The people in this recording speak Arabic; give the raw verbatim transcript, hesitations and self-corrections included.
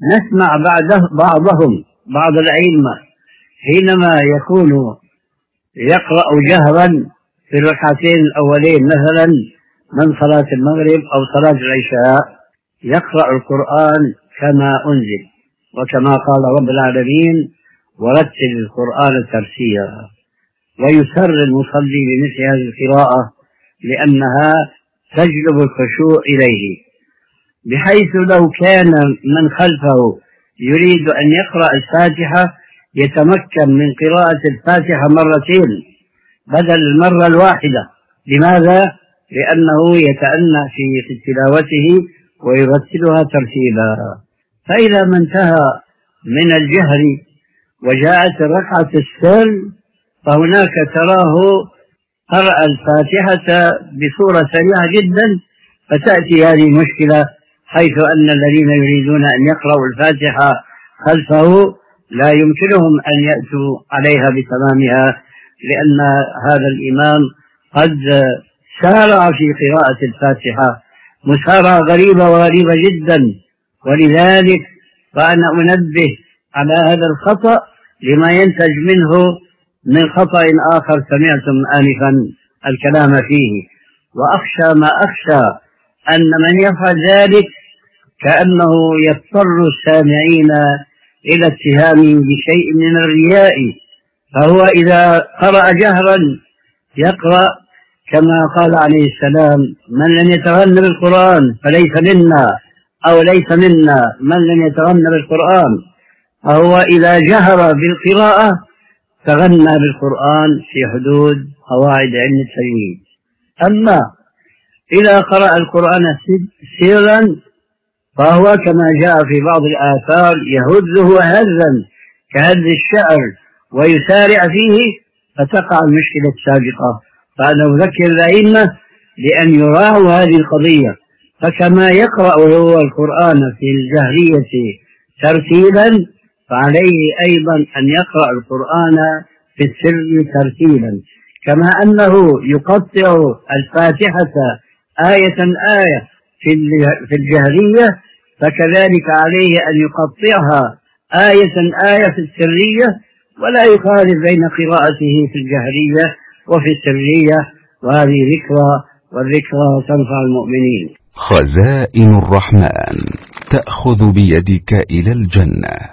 نسمع بعده بعضهم بعض الأئمة حينما يكون يقرأ جهرا في الركعتين الأولين مثلا من صلاة المغرب أو صلاة العشاء يقرأ القرآن كما أنزل، وكما قال رب العالمين ورتل القرآن ترتيلا، ويسر المصلي بمثل هذه القراءة لأنها تجلب الخشوع إليه، بحيث لو كان من خلفه يريد أن يقرأ الفاتحة يتمكن من قراءة الفاتحة مرتين بدل المرة الواحدة. لماذا؟ لأنه يتأنى في تلاوته ويرتلها ترتيبا. فإذا ما انتهى من الجهر وجاءت ركعة السر فهناك تراه قرأ الفاتحة بصورة سريعة جدا، فتأتي هذه المشكلة حيث أن الذين يريدون أن يقرأوا الفاتحة خلفه لا يمكنهم أن يأتوا عليها بتمامها، لأن هذا الإمام قد سارع في قراءة الفاتحة مسارعة غريبة وغريبة جدا. ولذلك فأنا أنبه على هذا الخطأ لما ينتج منه من خطأ آخر سمعتم آنفا الكلام فيه، وأخشى ما أخشى أن من يفعل ذلك كأنه يضطر السامعين إلى اتهامه بشيء من الرياء، فهو إذا قرأ جهرا يقرأ كما قال عليه السلام من لم يتغن بالقرآن فليس منا، أو ليس منا من لم يتغن بالقرآن، فهو إذا جهر بالقراءة تغنى بالقرآن في حدود قواعد علم التجويد. أما إذا قرأ القرآن سرا فهو كما جاء في بعض الآثار يهزه هزا كهز الشعر ويسارع فيه، فتقع المشكلة السابقة. فأنا أذكر الأئمة بأن يراعوا هذه القضية، فكما يقرأ هو القرآن في الجهرية ترتيلا فعليه أيضا أن يقرأ القرآن في السر ترتيلا، كما أنه يقطع الفاتحة آية آية في الجهرية فكذلك عليه أن يقطعها آية آية في السرية، ولا يخالف بين قراءته في الجهرية وفي السرية، وهذه ذكرى، والذكرى تنفع المؤمنين. خزائن الرحمن تأخذ بيدك إلى الجنة.